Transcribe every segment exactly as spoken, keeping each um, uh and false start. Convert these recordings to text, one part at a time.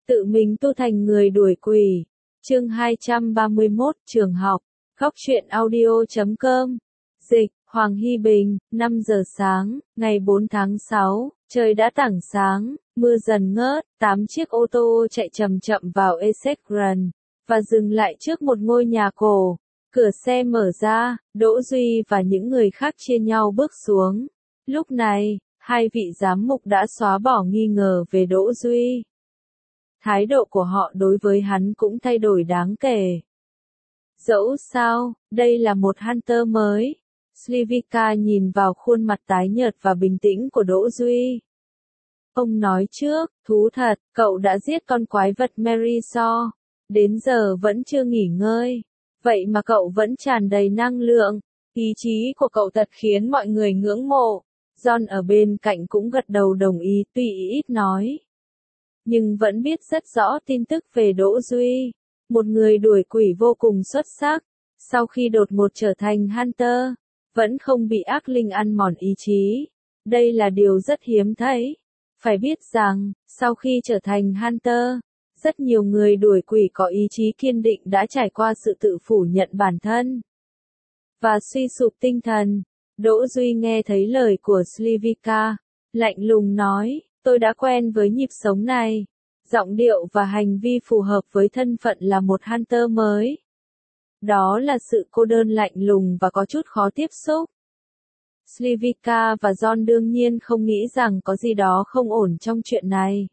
Tự mình tu thành người đuổi quỷ. Chương hai trăm ba mươi mốt, trường học. Góc truyện audio chấm com. Dịch, Hoàng Hy Bình, năm giờ sáng, ngày bốn tháng sáu, trời đã tảng sáng, mưa dần ngớt, tám chiếc ô tô chạy chậm chậm vào Essex Run, và dừng lại trước một ngôi nhà cổ. Cửa xe mở ra, Đỗ Duy và những người khác chia nhau bước xuống. Lúc này, hai vị giám mục đã xóa bỏ nghi ngờ về Đỗ Duy. Thái độ của họ đối với hắn cũng thay đổi đáng kể. Dẫu sao, đây là một Hunter mới. Slivika nhìn vào khuôn mặt tái nhợt và bình tĩnh của Đỗ Duy. Ông nói trước, thú thật, cậu đã giết con quái vật Mary Saw. Đến giờ vẫn chưa nghỉ ngơi. Vậy mà cậu vẫn tràn đầy năng lượng. Ý chí của cậu thật khiến mọi người ngưỡng mộ. John ở bên cạnh cũng gật đầu đồng ý, tuy ít nói, nhưng vẫn biết rất rõ tin tức về Đỗ Duy. Một người đuổi quỷ vô cùng xuất sắc. Sau khi đột ngột trở thành Hunter, vẫn không bị ác linh ăn mòn ý chí. Đây là điều rất hiếm thấy. Phải biết rằng, sau khi trở thành Hunter, rất nhiều người đuổi quỷ có ý chí kiên định đã trải qua sự tự phủ nhận bản thân và suy sụp tinh thần. Đỗ Duy nghe thấy lời của Slivika, lạnh lùng nói, tôi đã quen với nhịp sống này. Giọng điệu và hành vi phù hợp với thân phận là một Hunter mới. Đó là sự cô đơn lạnh lùng và có chút khó tiếp xúc. Slivika và John đương nhiên không nghĩ rằng có gì đó không ổn trong chuyện này.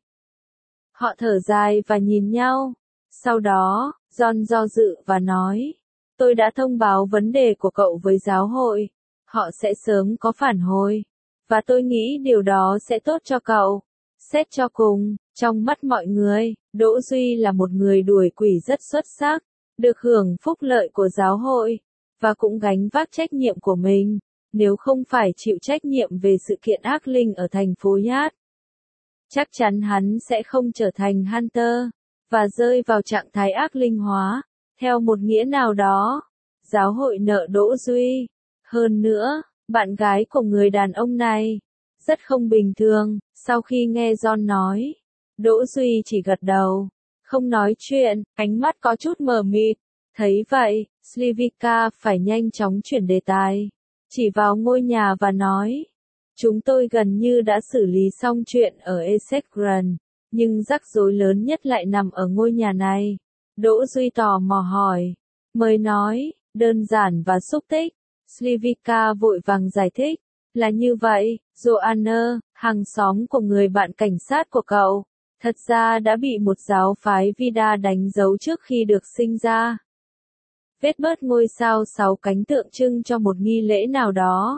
Họ thở dài và nhìn nhau. Sau đó, John do dự và nói, tôi đã thông báo vấn đề của cậu với giáo hội. Họ sẽ sớm có phản hồi. Và tôi nghĩ điều đó sẽ tốt cho cậu. Xét cho cùng, trong mắt mọi người, Đỗ Duy là một người đuổi quỷ rất xuất sắc, được hưởng phúc lợi của giáo hội, và cũng gánh vác trách nhiệm của mình, nếu không phải chịu trách nhiệm về sự kiện ác linh ở thành phố Yacht. Chắc chắn hắn sẽ không trở thành Hunter, và rơi vào trạng thái ác linh hóa, theo một nghĩa nào đó. Giáo hội nợ Đỗ Duy. Hơn nữa, bạn gái của người đàn ông này rất không bình thường. Sau khi nghe John nói, Đỗ Duy chỉ gật đầu, không nói chuyện, ánh mắt có chút mờ mịt. Thấy vậy, Slivika phải nhanh chóng chuyển đề tài, chỉ vào ngôi nhà và nói, chúng tôi gần như đã xử lý xong chuyện ở Essex Run, nhưng rắc rối lớn nhất lại nằm ở ngôi nhà này. Đỗ Duy tò mò hỏi, mới nói, đơn giản và xúc tích. Slivika vội vàng giải thích, là như vậy, Joanna, hàng xóm của người bạn cảnh sát của cậu, thật ra đã bị một giáo phái Vida đánh dấu trước khi được sinh ra. Vết bớt ngôi sao sáu cánh tượng trưng cho một nghi lễ nào đó.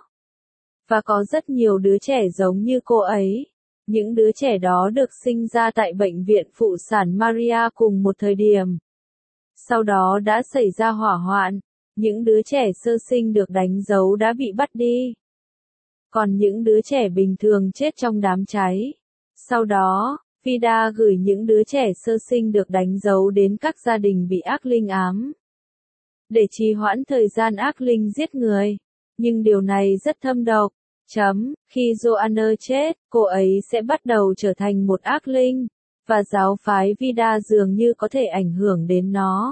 Và có rất nhiều đứa trẻ giống như cô ấy. Những đứa trẻ đó được sinh ra tại bệnh viện phụ sản Maria cùng một thời điểm. Sau đó đã xảy ra hỏa hoạn. Những đứa trẻ sơ sinh được đánh dấu đã bị bắt đi. Còn những đứa trẻ bình thường chết trong đám cháy. Sau đó, Vida gửi những đứa trẻ sơ sinh được đánh dấu đến các gia đình bị ác linh ám, để trì hoãn thời gian ác linh giết người. Nhưng điều này rất thâm độc. Chấm, khi Joanna chết, cô ấy sẽ bắt đầu trở thành một ác linh, và giáo phái Vida dường như có thể ảnh hưởng đến nó.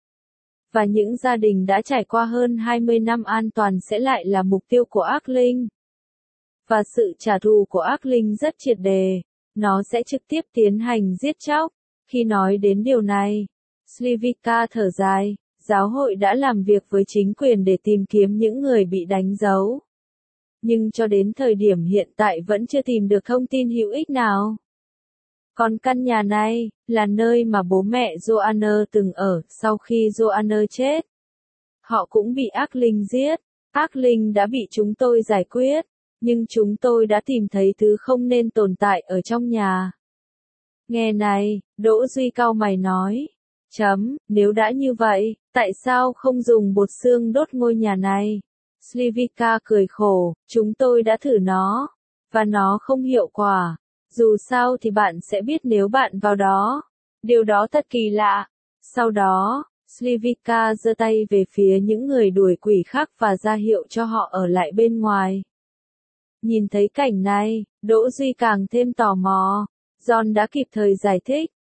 Và những gia đình đã trải qua hơn hai mươi năm an toàn sẽ lại là mục tiêu của ác linh. Và sự trả thù của ác linh rất triệt đề. Nó sẽ trực tiếp tiến hành giết chóc. Khi nói đến điều này, Slivika thở dài, giáo hội đã làm việc với chính quyền để tìm kiếm những người bị đánh dấu. Nhưng cho đến thời điểm hiện tại vẫn chưa tìm được thông tin hữu ích nào. Còn căn nhà này, là nơi mà bố mẹ Joanna từng ở sau khi Joanna chết. Họ cũng bị ác linh giết. Ác linh đã bị chúng tôi giải quyết. Nhưng chúng tôi đã tìm thấy thứ không nên tồn tại ở trong nhà. Nghe này, Đỗ Duy cau mày nói. Chấm, nếu đã như vậy, tại sao không dùng bột xương đốt ngôi nhà này? Slivika cười khổ, chúng tôi đã thử nó, và nó không hiệu quả. Dù sao thì bạn sẽ biết nếu bạn vào đó. Điều đó thật kỳ lạ. Sau đó, Slivika giơ tay về phía những người đuổi quỷ khác và ra hiệu cho họ ở lại bên ngoài. Nhìn thấy cảnh này, Đỗ Duy càng thêm tò mò. John đã kịp thời giải thích.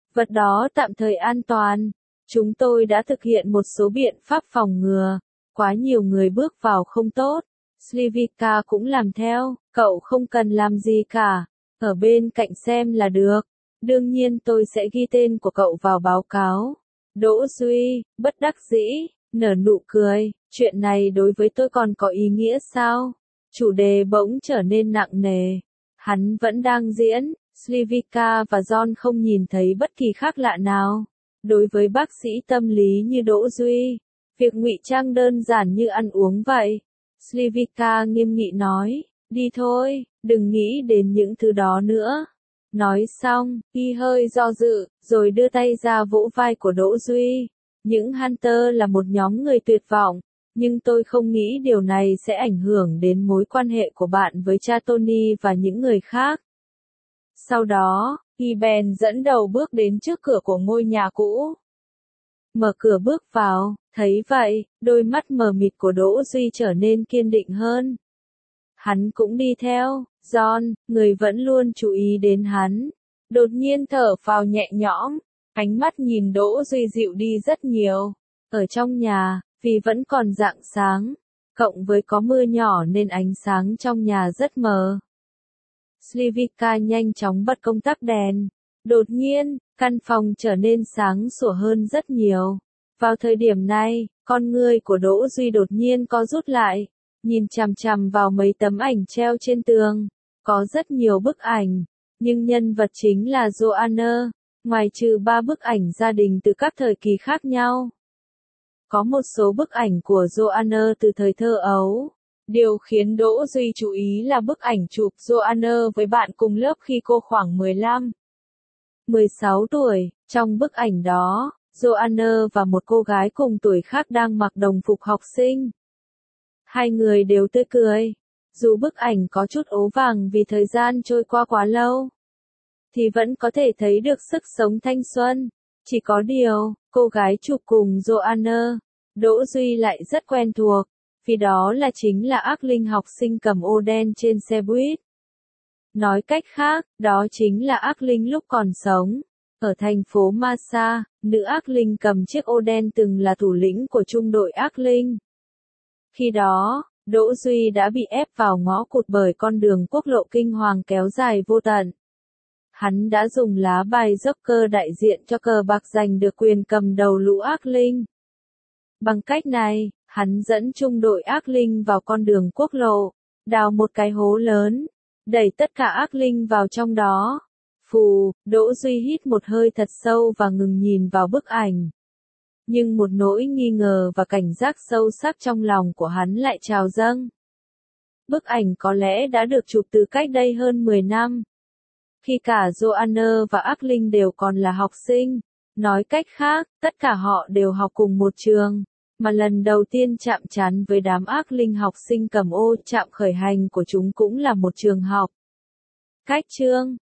Vật đó tạm thời an toàn. Chúng tôi đã thực hiện một số biện pháp phòng ngừa. Quá nhiều người bước vào không tốt. Slivika cũng làm theo. Cậu không cần làm gì cả. Ở bên cạnh xem là được. Đương nhiên tôi sẽ ghi tên của cậu vào báo cáo. Đỗ Duy, bất đắc dĩ, nở nụ cười. Chuyện này đối với tôi còn có ý nghĩa sao? Chủ đề bỗng trở nên nặng nề. Hắn vẫn đang diễn. Slivika và John không nhìn thấy bất kỳ khác lạ nào. Đối với bác sĩ tâm lý như Đỗ Duy, việc ngụy trang đơn giản như ăn uống vậy. Slivika nghiêm nghị nói, đi thôi, đừng nghĩ đến những thứ đó nữa. Nói xong, y hơi do dự, rồi đưa tay ra vỗ vai của Đỗ Duy. Những Hunter là một nhóm người tuyệt vọng, nhưng tôi không nghĩ điều này sẽ ảnh hưởng đến mối quan hệ của bạn với cha Tony và những người khác. Sau đó, y bèn dẫn đầu bước đến trước cửa của ngôi nhà cũ. Mở cửa bước vào, thấy vậy, đôi mắt mờ mịt của Đỗ Duy trở nên kiên định hơn. Hắn cũng đi theo. John, người vẫn luôn chú ý đến hắn, đột nhiên thở phào nhẹ nhõm, ánh mắt nhìn Đỗ Duy dịu đi rất nhiều. Ở trong nhà, vì vẫn còn rạng sáng, cộng với có mưa nhỏ nên ánh sáng trong nhà rất mờ. Slivika nhanh chóng bật công tắc đèn. Đột nhiên, căn phòng trở nên sáng sủa hơn rất nhiều. Vào thời điểm này, con ngươi của Đỗ Duy đột nhiên co rút lại, nhìn chằm chằm vào mấy tấm ảnh treo trên tường. Có rất nhiều bức ảnh, nhưng nhân vật chính là Joanna, ngoài trừ ba bức ảnh gia đình từ các thời kỳ khác nhau. Có một số bức ảnh của Joanna từ thời thơ ấu. Điều khiến Đỗ Duy chú ý là bức ảnh chụp Joanna với bạn cùng lớp khi cô khoảng mười lăm, mười sáu tuổi. Trong bức ảnh đó, Joanna và một cô gái cùng tuổi khác đang mặc đồng phục học sinh. Hai người đều tươi cười. Dù bức ảnh có chút ố vàng vì thời gian trôi qua quá lâu, thì vẫn có thể thấy được sức sống thanh xuân. Chỉ có điều, cô gái chụp cùng Joanna, Đỗ Duy lại rất quen thuộc, vì đó là chính là ác linh học sinh cầm ô đen trên xe buýt. Nói cách khác, đó chính là ác linh lúc còn sống. Ở thành phố Masa, nữ ác linh cầm chiếc ô đen từng là thủ lĩnh của trung đội ác linh. Khi đó, Đỗ Duy đã bị ép vào ngõ cụt bởi con đường quốc lộ kinh hoàng kéo dài vô tận. Hắn đã dùng lá bài Joker đại diện cho cờ bạc giành được quyền cầm đầu lũ ác linh. Bằng cách này, hắn dẫn trung đội ác linh vào con đường quốc lộ, đào một cái hố lớn, đẩy tất cả ác linh vào trong đó. Phù, Đỗ Duy hít một hơi thật sâu và ngừng nhìn vào bức ảnh. Nhưng một nỗi nghi ngờ và cảnh giác sâu sắc trong lòng của hắn lại trào dâng. Bức ảnh có lẽ đã được chụp từ cách đây hơn mười năm. Khi cả Joanna và ác linh đều còn là học sinh. Nói cách khác, tất cả họ đều học cùng một trường. Mà lần đầu tiên chạm trán với đám ác linh học sinh cầm ô, chạm khởi hành của chúng cũng là một trường học. Cách chương